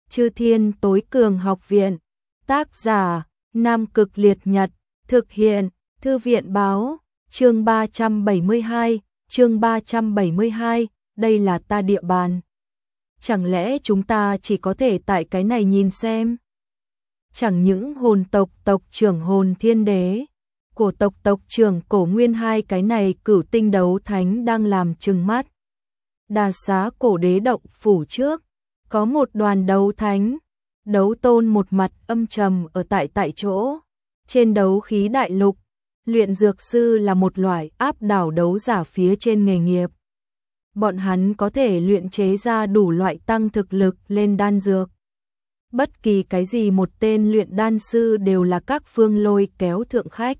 Chư Thiên Tối Cường Học Viện. Tác giả: Nam Cực Liệt Nhật. Thực hiện: Thư viện báo. Chương 372, chương 372, đây là ta địa bàn. Chẳng lẽ chúng ta chỉ có thể tại cái này nhìn xem? Chẳng những hồn tộc tộc trưởng Hồn Thiên Đế, cổ tộc tộc trưởng Cổ Nguyên, hai cái này cửu tinh đấu thánh đang làm trừng mắt. Đà Xá Cổ Đế động phủ trước, có một đoàn đấu thánh, đấu tôn một mặt âm trầm ở tại chỗ. Trên đấu khí đại lục, luyện dược sư là một loại áp đảo đấu giả phía trên nghề nghiệp. Bọn hắn có thể luyện chế ra đủ loại tăng thực lực lên đan dược. Bất kỳ cái gì một tên luyện đan sư đều là các phương lôi kéo thượng khách.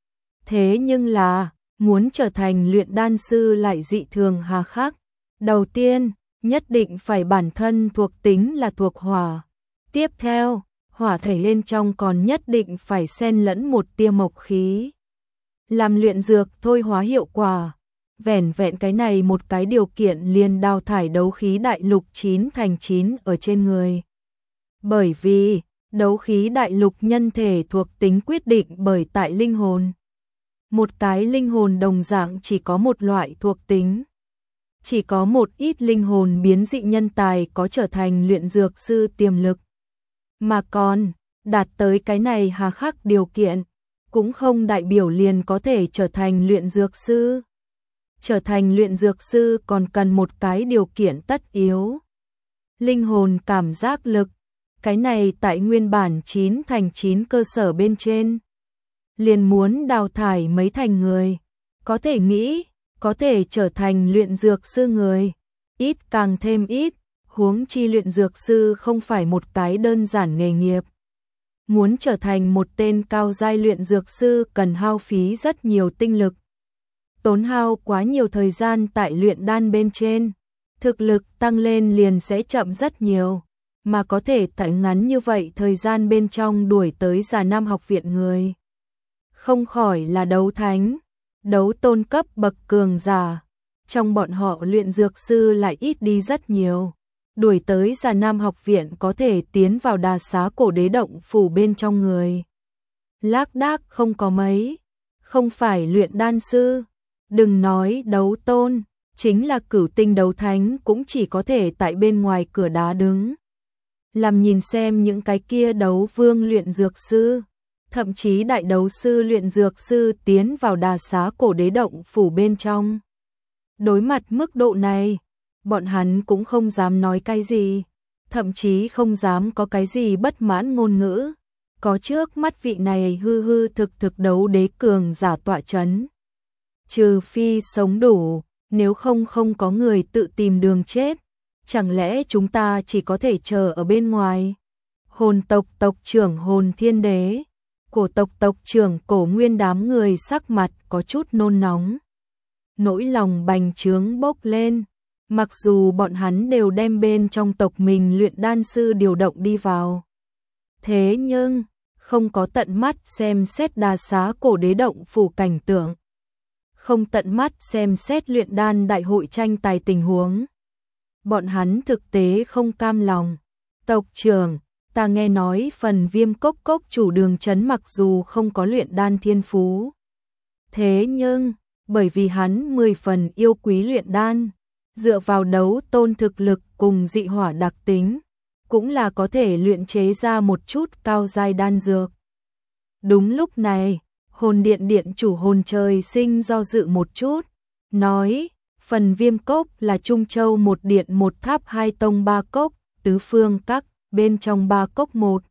Thế nhưng là, muốn trở thành luyện đan sư lại dị thường hà khắc. Đầu tiên, nhất định phải bản thân thuộc tính là thuộc hỏa. Tiếp theo, hỏa thể bên trong còn nhất định phải xen lẫn một tia mộc khí. Làm luyện dược thôi hóa hiệu quả. Vẻn vẹn cái này một cái điều kiện liền đào thải đấu khí đại lục 9 thành 9 ở trên người. Bởi vì, đấu khí đại lục nhân thể thuộc tính quyết định bởi tại linh hồn. Một cái linh hồn đồng dạng chỉ có một loại thuộc tính. Chỉ có một ít linh hồn biến dị nhân tài có trở thành luyện dược sư tiềm lực. Mà còn, đạt tới cái này hà khắc điều kiện, cũng không đại biểu liền có thể trở thành luyện dược sư. Trở thành luyện dược sư còn cần một cái điều kiện tất yếu. Linh hồn cảm giác lực, cái này tại nguyên bản 9 thành 9 cơ sở bên trên. Liền muốn đào thải mấy thành người, có thể nghĩ, có thể trở thành luyện dược sư người, ít càng thêm ít, huống chi luyện dược sư không phải một cái đơn giản nghề nghiệp. Muốn trở thành một tên cao giai luyện dược sư cần hao phí rất nhiều tinh lực. Tốn hao quá nhiều thời gian tại luyện đan bên trên, thực lực tăng lên liền sẽ chậm rất nhiều, mà có thể tại ngắn như vậy thời gian bên trong đuổi tới Già Nam học viện người. Không khỏi là đấu thánh, đấu tôn cấp bậc cường giả, trong bọn họ luyện dược sư lại ít đi rất nhiều. Đuổi tới Già Nam học viện có thể tiến vào Đà Xá Cổ Đế động phủ bên trong người. Lác đác không có mấy, không phải luyện đan sư, đừng nói đấu tôn, chính là cửu tinh đấu thánh cũng chỉ có thể tại bên ngoài cửa đá đứng. Làm nhìn xem những cái kia đấu vương luyện dược sư, thậm chí đại đấu sư luyện dược sư tiến vào Đà Xá Cổ Đế động phủ bên trong. Đối mặt mức độ này, bọn hắn cũng không dám nói cái gì, thậm chí không dám có cái gì bất mãn ngôn ngữ. Có trước mắt vị này hư hư thực thực đấu đế cường giả tọa chấn. Trừ phi sống đủ, nếu không không có người tự tìm đường chết. Chẳng lẽ chúng ta chỉ có thể chờ ở bên ngoài? Hồn tộc tộc trưởng Hồn Thiên Đế, cổ tộc tộc trưởng Cổ Nguyên đám người sắc mặt có chút nôn nóng. Nỗi lòng bành trướng bốc lên, mặc dù bọn hắn đều đem bên trong tộc mình luyện đan sư điều động đi vào. Thế nhưng, không có tận mắt xem xét Đà Xá Cổ Đế động phủ cảnh tượng. Không tận mắt xem xét luyện đan đại hội tranh tài tình huống. Bọn hắn thực tế không cam lòng. Tộc trưởng, ta nghe nói phần Viêm Cốc Cốc chủ Đường Chấn mặc dù không có luyện đan thiên phú. Thế nhưng, bởi vì hắn 10 phần yêu quý luyện đan, dựa vào đấu tôn thực lực cùng dị hỏa đặc tính, cũng là có thể luyện chế ra một chút cao giai đan dược. Đúng lúc này, Hồn Điện điện chủ Hồn Trời Sinh do dự một chút, nói, phần Viêm Cốc là Trung Châu một điện một tháp hai tông ba cốc, tứ phương các, bên trong ba cốc một.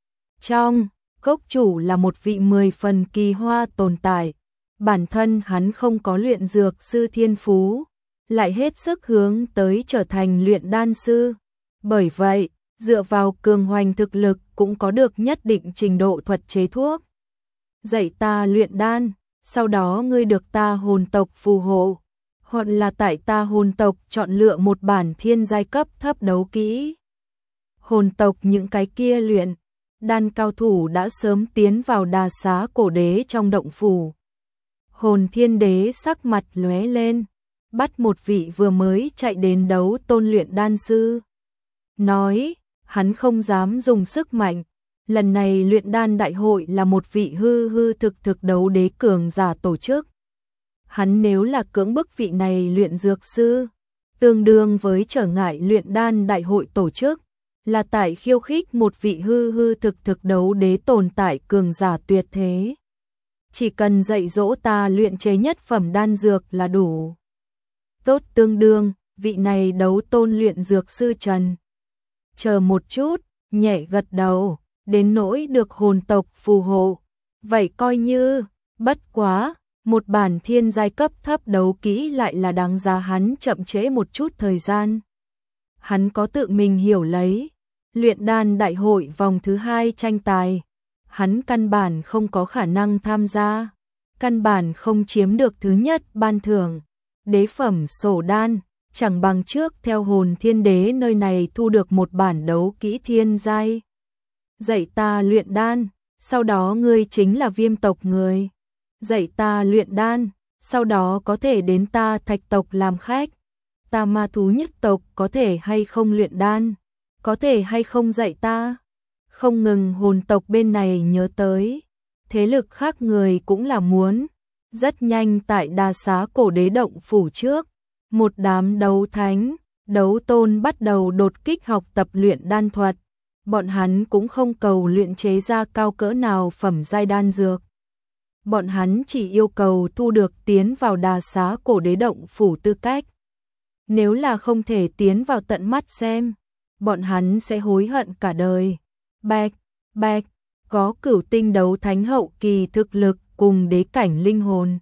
Trong, cốc chủ là một vị 10 phần kỳ hoa tồn tại, bản thân hắn không có luyện dược sư thiên phú, lại hết sức hướng tới trở thành luyện đan sư. Bởi vậy, dựa vào cường hoành thực lực cũng có được nhất định trình độ thuật chế thuốc. Dạy ta luyện đan, sau đó ngươi được ta hồn tộc phù hộ, hoặc là tại ta hồn tộc chọn lựa một bản thiên giai cấp thấp đấu kỹ. Hồn tộc những cái kia luyện đan cao thủ đã sớm tiến vào Đà Xá Cổ Đế trong động phủ. Hồn Thiên Đế sắc mặt lóe lên, bắt một vị vừa mới chạy đến đấu tôn luyện đan sư. Nói, hắn không dám dùng sức mạnh. Lần này luyện đan đại hội là một vị hư hư thực thực đấu đế cường giả tổ chức. Hắn nếu là cưỡng bức vị này luyện dược sư, tương đương với trở ngại luyện đan đại hội tổ chức, là tại khiêu khích một vị hư hư thực thực đấu đế tồn tại cường giả tuyệt thế. Chỉ cần dạy dỗ ta luyện chế nhất phẩm đan dược là đủ. Tốt, tương đương, vị này đấu tôn luyện dược sư Trần. Chờ một chút, nhẹ gật đầu, đến nỗi được hồn tộc phù hộ. Vậy coi như, bất quá, một bản thiên giai cấp thấp đấu kỹ lại là đáng giá hắn chậm trễ một chút thời gian. Hắn có tự mình hiểu lấy, luyện đan đại hội vòng thứ 2 tranh tài, hắn căn bản không có khả năng tham gia, căn bản không chiếm được thứ nhất ban thưởng, đế phẩm sổ đan, chẳng bằng trước theo hồn thiên đế nơi này thu được một bản đấu kỹ thiên giai. Dạy ta luyện đan, sau đó ngươi chính là Viêm tộc người. Dạy ta luyện đan, sau đó có thể đến ta Thạch tộc làm khách. Ta Ma thú nhất tộc có thể hay không luyện đan, có thể hay không dạy ta. Không ngừng hồn tộc bên này nhớ tới, thế lực khác người cũng là muốn. Rất nhanh tại Đa Xá Cổ Đế động phủ trước, một đám đấu thánh, đấu tôn bắt đầu đột kích học tập luyện đan thuật. Bọn hắn cũng không cầu luyện chế ra cao cỡ nào phẩm giai đan dược. Bọn hắn chỉ yêu cầu thu được tiến vào Đa Xá Cổ Đế động phủ tư cách. Nếu là không thể tiến vào tận mắt xem, bọn hắn sẽ hối hận cả đời. Bạch, có cửu tinh đấu thánh hậu kỳ thực lực cùng đế cảnh linh hồn.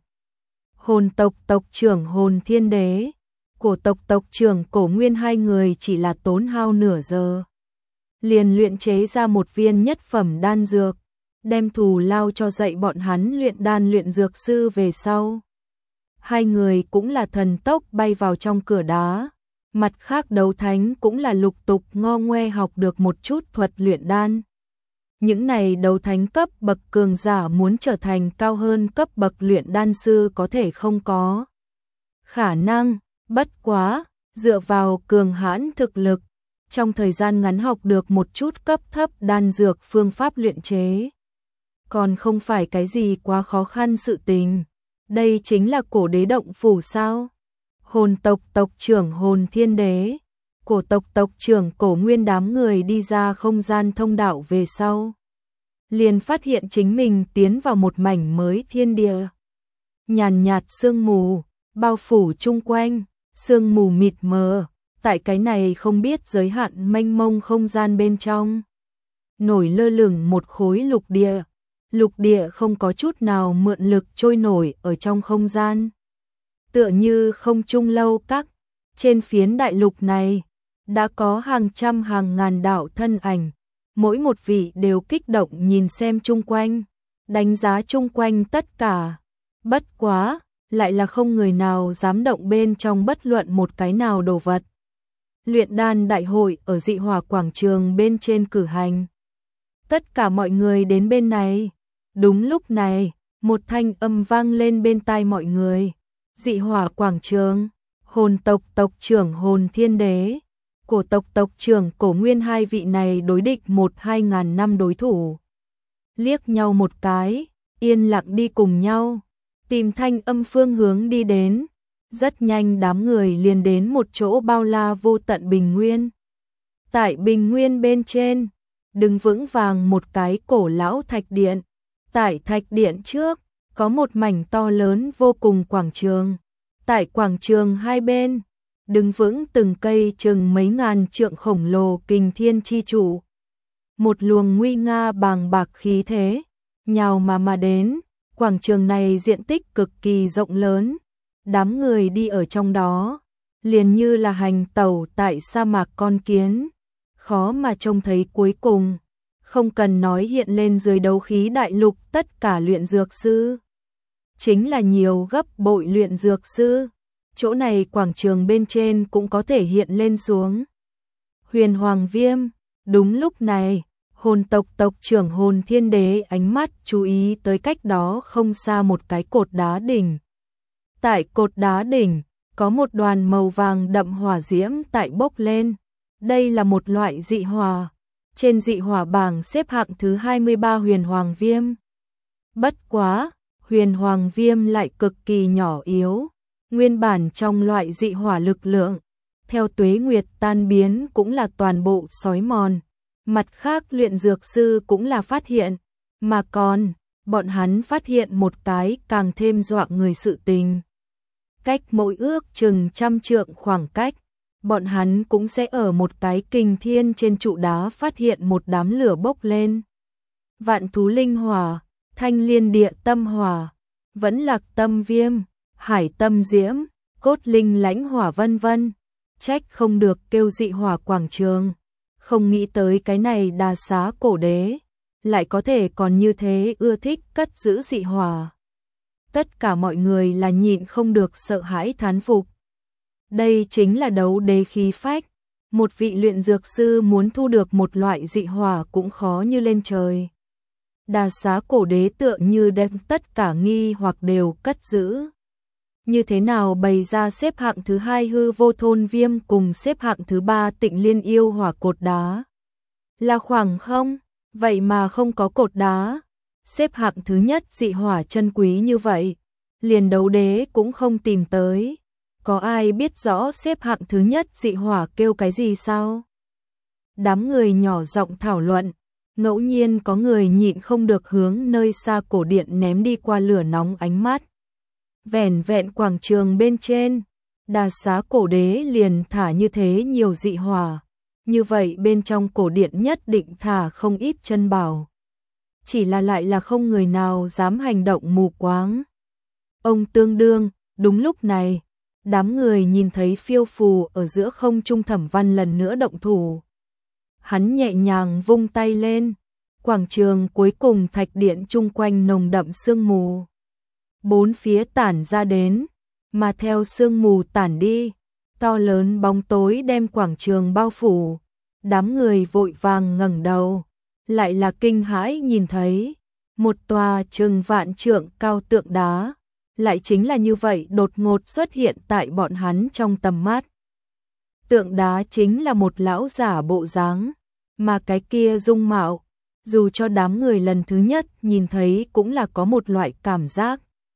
Hồn tộc tộc trưởng Hồn Thiên Đế, cổ tộc tộc trưởng Cổ Nguyên, hai người chỉ là tốn hao nửa giờ liền luyện chế ra một viên nhất phẩm đan dược, đem thù lao cho dạy bọn hắn luyện đan luyện dược sư về sau. Hai người cũng là thần tốc bay vào trong cửa đá, mặt khác đấu thánh cũng là lục tục ngo ngoe học được một chút thuật luyện đan. Những này đấu thánh cấp bậc cường giả muốn trở thành cao hơn cấp bậc luyện đan sư có thể không có khả năng, bất quá, dựa vào cường hãn thực lực, trong thời gian ngắn học được một chút cấp thấp đan dược phương pháp luyện chế. Còn không phải cái gì quá khó khăn sự tình. Đây chính là cổ đế động phủ sao? Hồn tộc tộc trưởng Hồn Thiên Đế, cổ tộc tộc trưởng Cổ Nguyên đám người đi ra không gian thông đạo về sau, liền phát hiện chính mình tiến vào một mảnh mới thiên địa. Nhàn nhạt sương mù bao phủ chung quanh, sương mù mịt mờ, tại cái này không biết giới hạn mênh mông không gian bên trong, nổi lơ lửng một khối lục địa. Lục địa không có chút nào mượn lực trôi nổi ở trong không gian. Tựa như không trung lâu các, trên phiến đại lục này, đã có hàng trăm hàng ngàn đạo thân ảnh, mỗi một vị đều kích động nhìn xem chung quanh, đánh giá chung quanh tất cả. Bất quá, lại là không người nào dám động bên trong bất luận một cái nào đồ vật. Luyện đan đại hội ở dị hỏa quảng trường bên trên cử hành. Tất cả mọi người đến bên này. Đúng lúc này, một thanh âm vang lên bên tai mọi người. Dị hỏa quảng trường, hồn tộc tộc trưởng Hồn Thiên Đế, cổ tộc tộc trưởng Cổ Nguyên, hai vị này đối địch 1-2 ngàn năm đối thủ. Liếc nhau một cái, yên lặng đi cùng nhau, tìm thanh âm phương hướng đi đến. Rất nhanh đám người liền đến một chỗ bao la vô tận bình nguyên. Tại bình nguyên bên trên, đứng vững vàng một cái cổ lão thạch điện. Tại thạch điện trước, có một mảnh to lớn vô cùng quảng trường. Tại quảng trường hai bên, đứng vững từng cây chừng mấy ngàn trượng khổng lồ kình thiên chi trụ. Một luồng nguy nga bàng bạc khí thế, nhào mà đến, quảng trường này diện tích cực kỳ rộng lớn. Đám người đi ở trong đó, liền như là hành tẩu tại sa mạc con kiến, khó mà trông thấy cuối cùng. Không cần nói hiện lên dưới đấu khí đại lục tất cả luyện dược sư. Chính là nhiều gấp bội luyện dược sư. Chỗ này quảng trường bên trên cũng có thể hiện lên xuống. Huyền Hoàng Viêm, đúng lúc này, hồn tộc tộc trưởng Hồn Thiên Đế ánh mắt chú ý tới cách đó không xa một cái cột đá đỉnh. Tại cột đá đỉnh, có một đoàn màu vàng đậm hỏa diễm tại bốc lên. Đây là một loại dị hỏa, trên dị hỏa bảng xếp hạng thứ 23 huyền hoàng viêm. Bất quá, huyền hoàng viêm lại cực kỳ nhỏ yếu, nguyên bản trong loại dị hỏa lực lượng, theo tuế nguyệt tan biến cũng là toàn bộ xói mòn. Mặt khác luyện dược sư cũng là phát hiện, mà còn, bọn hắn phát hiện một cái càng thêm dọa người sự tình. Cách mỗi ước chừng 100 trượng khoảng cách, bọn hắn cũng sẽ ở một cái kình thiên trên trụ đá phát hiện một đám lửa bốc lên. Vạn thú linh hỏa, thanh liên địa tâm hỏa, vẫn lạc tâm viêm, hải tâm diễm, cốt linh lãnh hỏa vân vân. Trách không được kêu dị hỏa quảng trường. Không nghĩ tới cái này Đà Xá cổ đế, lại có thể còn như thế ưa thích cất giữ dị hỏa. Tất cả mọi người là nhịn không được sợ hãi thán phục. Đây chính là đấu đế khí phách. Một vị luyện dược sư muốn thu được một loại dị hỏa cũng khó như lên trời. Đà Xá cổ đế tựa như đem tất cả nghi hoặc đều cất giữ. Như thế nào bày ra xếp hạng thứ 2 hư vô thôn viêm cùng xếp hạng thứ 3 tịnh liên yêu hỏa cột đá? Là khoảng không? Vậy mà không có cột đá. Xếp hạng thứ nhất dị hỏa chân quý như vậy, liền đấu đế cũng không tìm tới. Có ai biết rõ xếp hạng thứ nhất dị hỏa kêu cái gì sao? Đám người nhỏ giọng thảo luận, ngẫu nhiên có người nhịn không được hướng nơi xa cổ điện ném đi qua lửa nóng ánh mắt. Vẻn vẹn quảng trường bên trên, Đà Xá cổ đế liền thả như thế nhiều dị hỏa, như vậy bên trong cổ điện nhất định thả không ít chân bảo. Chỉ là lại là không người nào dám hành động mù quáng. Ông tương đương, đúng lúc này, đám người nhìn thấy phiêu phù ở giữa không trung Thẩm Văn lần nữa động thủ. Hắn nhẹ nhàng vung tay lên, quảng trường cuối cùng thạch điện chung quanh nồng đậm sương mù. Bốn phía tản ra đến, mà theo sương mù tản đi, to lớn bóng tối đem quảng trường bao phủ. Đám người vội vàng ngẩng đầu, lại là kinh hãi nhìn thấy một tòa chừng vạn trượng cao tượng đá, lại chính là như vậy đột ngột xuất hiện tại bọn hắn trong tầm mắt. Tượng đá chính là một lão giả bộ dáng, mà cái kia dung mạo, dù cho đám người lần thứ nhất nhìn thấy cũng là có một loại cảm giác.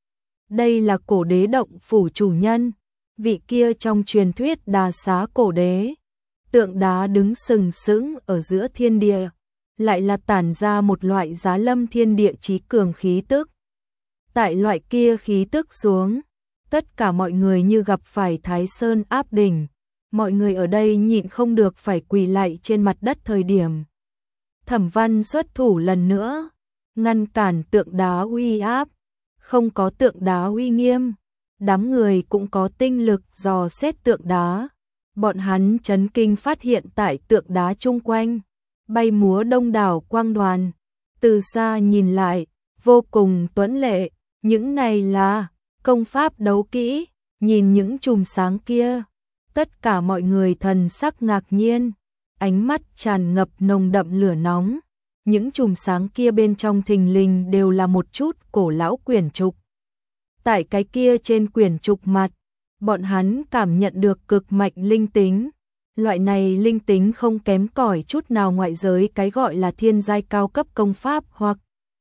Đây là cổ đế động phủ chủ nhân, vị kia trong truyền thuyết Đà Xá cổ đế. Tượng đá đứng sừng sững ở giữa thiên địa, lại là tản ra một loại giá lâm thiên địa chí cường khí tức. Tại loại kia khí tức xuống, tất cả mọi người như gặp phải Thái Sơn áp đỉnh, mọi người ở đây nhịn không được phải quỳ lạy trên mặt đất thời điểm. Thẩm Văn xuất thủ lần nữa, ngăn cản tượng đá uy áp, không có tượng đá uy nghiêm, đám người cũng có tinh lực dò xét tượng đá. Bọn hắn chấn kinh phát hiện tại tượng đá chung quanh, bay múa đông đảo quang đoàn, từ xa nhìn lại, vô cùng tuấn lệ, những này là công pháp đấu kỹ, nhìn những chùm sáng kia, tất cả mọi người thần sắc ngạc nhiên, ánh mắt tràn ngập nồng đậm lửa nóng, những chùm sáng kia bên trong thình lình đều là một chút cổ lão quyển trục. Tại cái kia trên quyển trục mặt, bọn hắn cảm nhận được cực mạnh linh tính. Loại này linh tính không kém cỏi chút nào ngoại giới cái gọi là thiên giai cao cấp công pháp hoặc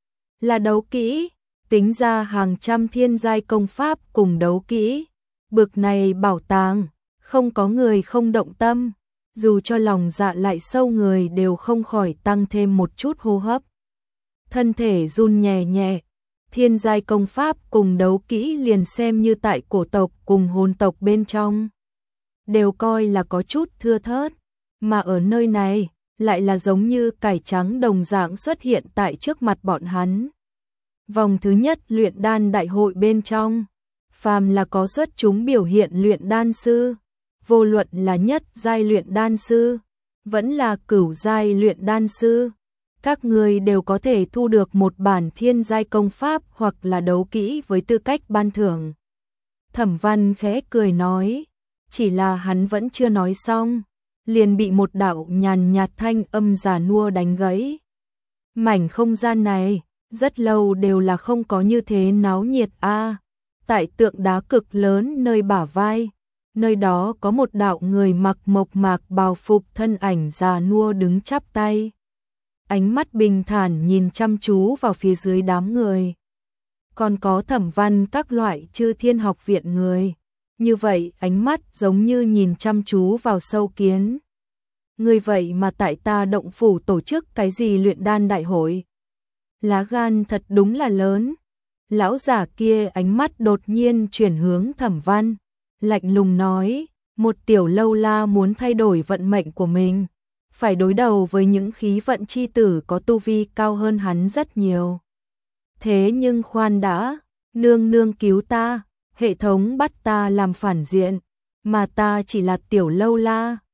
là đấu kỹ, tính ra hàng trăm thiên giai công pháp cùng đấu kỹ. Bực này bảo tàng, không có người không động tâm, dù cho lòng dạ lại sâu người đều không khỏi tăng thêm một chút hô hấp. Thân thể run nhẹ nhẹ. Thiên giai công pháp cùng đấu kỹ liền xem như tại cổ tộc cùng hồn tộc bên trong, đều coi là có chút thưa thớt, mà ở nơi này, lại là giống như cải trắng đồng dạng xuất hiện tại trước mặt bọn hắn. Vòng thứ nhất luyện đan đại hội bên trong, phàm là có xuất chúng biểu hiện luyện đan sư, vô luận là nhất giai luyện đan sư, vẫn là cửu giai luyện đan sư, các người đều có thể thu được một bản thiên giai công pháp hoặc là đấu kỹ với tư cách ban thưởng. Thẩm Văn khẽ cười nói, chỉ là hắn vẫn chưa nói xong, liền bị một đạo nhàn nhạt thanh âm già nua đánh gãy. Mảnh không gian này, rất lâu đều là không có như thế náo nhiệt a. Tại tượng đá cực lớn nơi bả vai, nơi đó có một đạo người mặc mộc mạc bào phục thân ảnh già nua đứng chắp tay. ánh mắt bình thản nhìn chăm chú vào phía dưới đám người. Còn có Thẩm Văn các loại Chư Thiên học viện người. Như vậy ánh mắt giống như nhìn chăm chú vào sâu kiến. Người vậy mà tại ta động phủ tổ chức cái gì luyện đan đại hội. Lá gan thật đúng là lớn. Lão giả kia ánh mắt đột nhiên chuyển hướng Thẩm Văn, lạnh lùng nói, một tiểu lâu la muốn thay đổi vận mệnh của mình, phải đối đầu với những khí vận chi tử có tu vi cao hơn hắn rất nhiều. Thế nhưng khoan đã, nương nương cứu ta, hệ thống bắt ta làm phản diện, mà ta chỉ là tiểu lâu la,